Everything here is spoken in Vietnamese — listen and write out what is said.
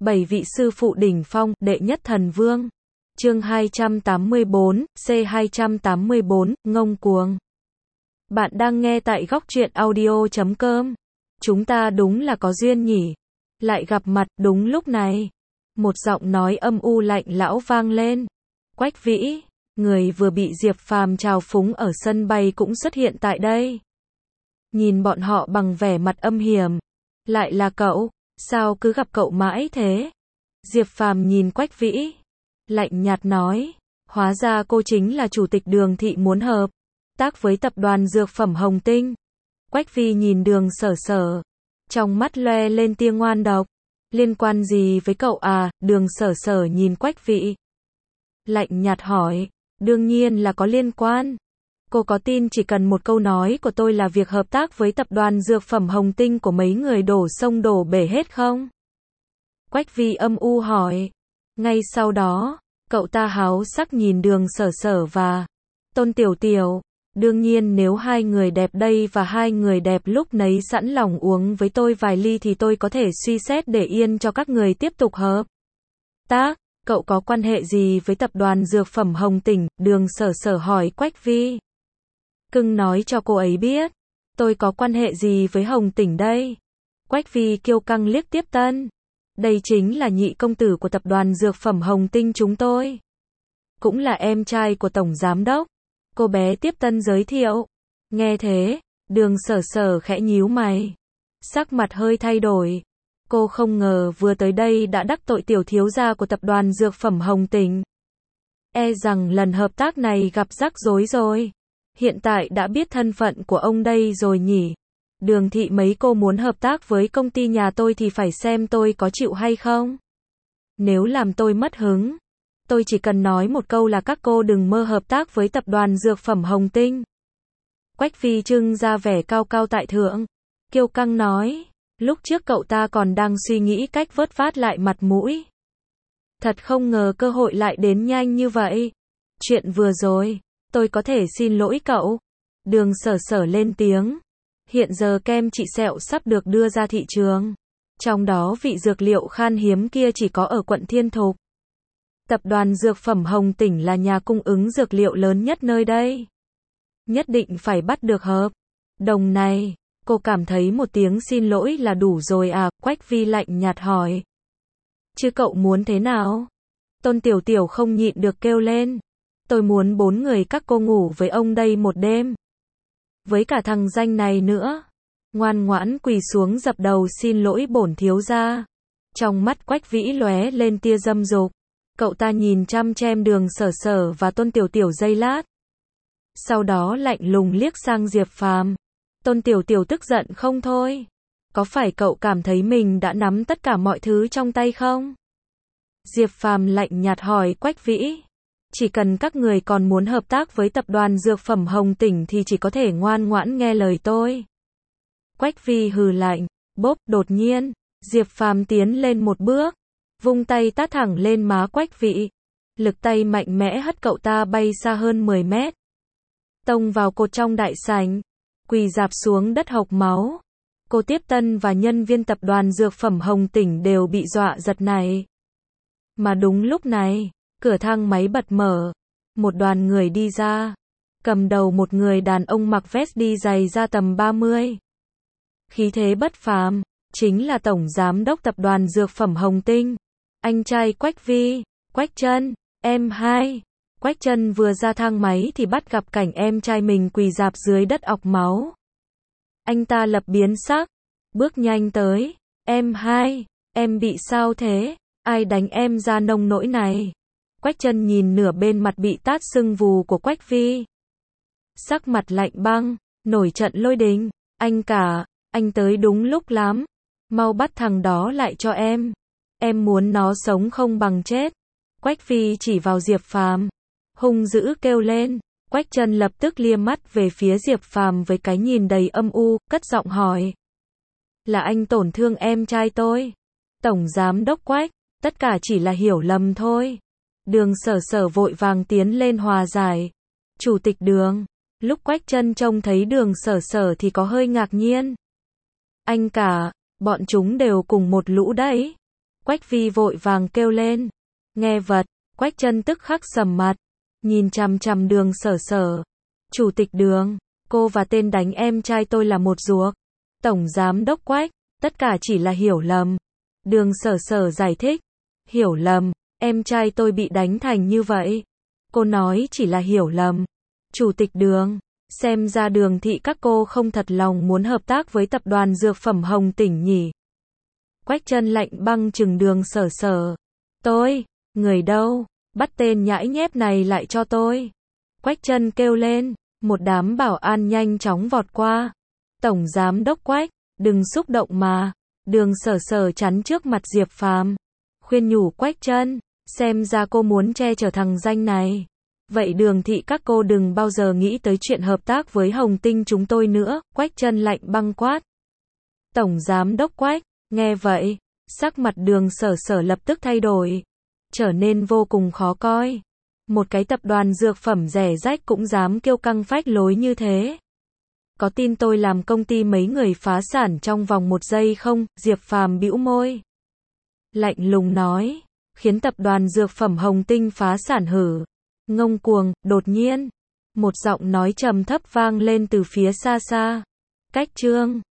7 vị sư phụ đỉnh phong, đệ nhất thần vương. Chương 284, C284, ngông cuồng. Bạn đang nghe tại góc truyện audio.com. Chúng ta đúng là có duyên nhỉ. Lại gặp mặt đúng lúc này. Một giọng nói âm u lạnh lão vang lên. Quách Vĩ, người vừa bị Diệp Phàm trào phúng ở sân bay cũng xuất hiện tại đây. Nhìn bọn họ bằng vẻ mặt âm hiểm. Lại là cậu, sao cứ gặp cậu mãi thế? Diệp Phàm nhìn Quách Vĩ, lạnh nhạt nói, hóa ra cô chính là chủ tịch Đường thị muốn hợp tác với tập đoàn dược phẩm Hồng Tinh. Quách Vĩ nhìn Đường Sở Sở, trong mắt loe lên tia ngoan độc. Liên quan gì với cậu à? Đường Sở Sở nhìn Quách Vĩ, lạnh nhạt hỏi, đương nhiên là có liên quan. Cô có tin chỉ cần một câu nói của tôi là việc hợp tác với tập đoàn dược phẩm Hồng Tinh của mấy người đổ sông đổ bể hết không? Quách Vĩ âm u hỏi. Ngay sau đó, cậu ta háo sắc nhìn Đường Sở Sở và Tôn Tiểu Tiểu. Đương nhiên nếu hai người đẹp đây và hai người đẹp lúc nấy sẵn lòng uống với tôi vài ly thì tôi có thể suy xét để yên cho các người tiếp tục hợp tác. Cậu có quan hệ gì với tập đoàn dược phẩm Hồng Tinh? Đường Sở Sở hỏi Quách Vĩ. Cưng nói cho cô ấy biết, tôi có quan hệ gì với Hồng Tinh đây? Quách Vĩ kiêu căng liếc Tiếp Tân. Đây chính là nhị công tử của tập đoàn dược phẩm Hồng Tinh chúng tôi. Cũng là em trai của tổng giám đốc. Cô bé Tiếp Tân giới thiệu. Nghe thế, Đường Sở Sở khẽ nhíu mày. Sắc mặt hơi thay đổi. Cô không ngờ vừa tới đây đã đắc tội tiểu thiếu gia của tập đoàn dược phẩm Hồng Tinh. E rằng lần hợp tác này gặp rắc rối rồi. Hiện tại đã biết thân phận của ông đây rồi nhỉ. Đường thị mấy cô muốn hợp tác với công ty nhà tôi thì phải xem tôi có chịu hay không. Nếu làm tôi mất hứng, tôi chỉ cần nói một câu là các cô đừng mơ hợp tác với tập đoàn dược phẩm Hồng Tinh. Quách Vĩ trưng ra vẻ cao cao tại thượng, kiêu căng nói, lúc trước cậu ta còn đang suy nghĩ cách vớt vát lại mặt mũi. Thật không ngờ cơ hội lại đến nhanh như vậy. Chuyện vừa rồi, tôi có thể xin lỗi cậu. Đường Sở Sở lên tiếng. Hiện giờ kem trị sẹo sắp được đưa ra thị trường. Trong đó vị dược liệu khan hiếm kia chỉ có ở quận Thiên Thục. Tập đoàn dược phẩm Hồng Tinh là nhà cung ứng dược liệu lớn nhất nơi đây. Nhất định phải bắt được hợp đồng này. Cô cảm thấy một tiếng xin lỗi là đủ rồi à? Quách Vĩ lạnh nhạt hỏi. Chứ cậu muốn thế nào? Tôn Tiểu Tiểu không nhịn được kêu lên. Tôi muốn 4 người các cô ngủ với ông đây một đêm. Với cả thằng danh này nữa. Ngoan ngoãn quỳ xuống dập đầu xin lỗi bổn thiếu gia. Trong mắt Quách Vĩ lóe lên tia dâm dục. Cậu ta nhìn chăm chăm Đường Sở Sở và Tôn Tiểu Tiểu giây lát. Sau đó lạnh lùng liếc sang Diệp Phàm. Tôn Tiểu Tiểu tức giận không thôi. Có phải cậu cảm thấy mình đã nắm tất cả mọi thứ trong tay không? Diệp Phàm lạnh nhạt hỏi Quách Vĩ. Chỉ cần các người còn muốn hợp tác với tập đoàn dược phẩm Hồng Tinh thì chỉ có thể ngoan ngoãn nghe lời tôi. Quách Vĩ hừ lạnh. Bốp, đột nhiên, Diệp Phàm tiến lên một bước, vung tay tát thẳng lên má Quách Vĩ. Lực tay mạnh mẽ hất cậu ta bay xa hơn 10 mét. Tông vào cột trong đại sảnh, quỳ rạp xuống đất hộc máu. Cô Tiếp Tân và nhân viên tập đoàn dược phẩm Hồng Tinh đều bị dọa giật này. Mà đúng lúc này, cửa thang máy bật mở. Một đoàn người đi ra. Cầm đầu một người đàn ông mặc vest đi giày da tầm 30. Khí thế bất phàm, chính là tổng giám đốc tập đoàn dược phẩm Hồng Tinh. Anh trai Quách Vĩ, Quách Chân, em hai. Quách Chân vừa ra thang máy thì bắt gặp cảnh em trai mình quỳ rạp dưới đất ọc máu. Anh ta lập biến sắc, bước nhanh tới. Em hai, em bị sao thế? Ai đánh em ra nông nỗi này? Quách Chân nhìn nửa bên mặt bị tát sưng vù của Quách Vĩ. Sắc mặt lạnh băng, nổi trận lôi đình. Anh cả, anh tới đúng lúc lắm. Mau bắt thằng đó lại cho em. Em muốn nó sống không bằng chết. Quách Vĩ chỉ vào Diệp Phàm, hung dữ kêu lên. Quách Chân lập tức lia mắt về phía Diệp Phàm với cái nhìn đầy âm u, cất giọng hỏi. Là anh tổn thương em trai tôi. Tổng giám đốc Quách, tất cả chỉ là hiểu lầm thôi. Đường Sở Sở vội vàng tiến lên hòa giải. Chủ tịch Đường. Lúc Quách Chân trông thấy Đường Sở Sở thì có hơi ngạc nhiên. Anh cả, bọn chúng đều cùng một lũ đấy. Quách Vi vội vàng kêu lên. Nghe vật, Quách Chân tức khắc sầm mặt, nhìn chằm chằm Đường Sở Sở. Chủ tịch Đường, cô và tên đánh em trai tôi là một ruột. Tổng giám đốc Quách, tất cả chỉ là hiểu lầm. Đường Sở Sở giải thích. Hiểu lầm, em trai tôi bị đánh thành như vậy. Cô nói chỉ là hiểu lầm. Chủ tịch Đường, xem ra Đường thị các cô không thật lòng muốn hợp tác với tập đoàn dược phẩm Hồng Tỉnh nhỉ. Quách Chân lạnh băng trừng Đường Sở Sở. Tôi, người đâu, bắt tên nhãi nhép này lại cho tôi. Quách Chân kêu lên, một đám bảo an nhanh chóng vọt qua. Tổng giám đốc Quách, đừng xúc động mà. Đường Sở Sở chắn trước mặt Diệp Phàm, khuyên nhủ Quách Chân, xem ra cô muốn che chở thằng danh này. Vậy Đường thị các cô đừng bao giờ nghĩ tới chuyện hợp tác với Hồng Tinh chúng tôi nữa. Quách Chân lạnh băng quát. Tổng giám đốc Quách, nghe vậy, sắc mặt Đường Sở Sở lập tức thay đổi, trở nên vô cùng khó coi. Một cái tập đoàn dược phẩm rẻ rách cũng dám kiêu căng phách lối như thế. Có tin tôi làm công ty mấy người phá sản trong vòng 1 giây không? Diệp Phàm bĩu môi, lạnh lùng nói, khiến tập đoàn dược phẩm Hồng Tinh phá sản hử? Ngông cuồng. Đột nhiên, một giọng nói trầm thấp vang lên từ phía xa xa. Cách Trương.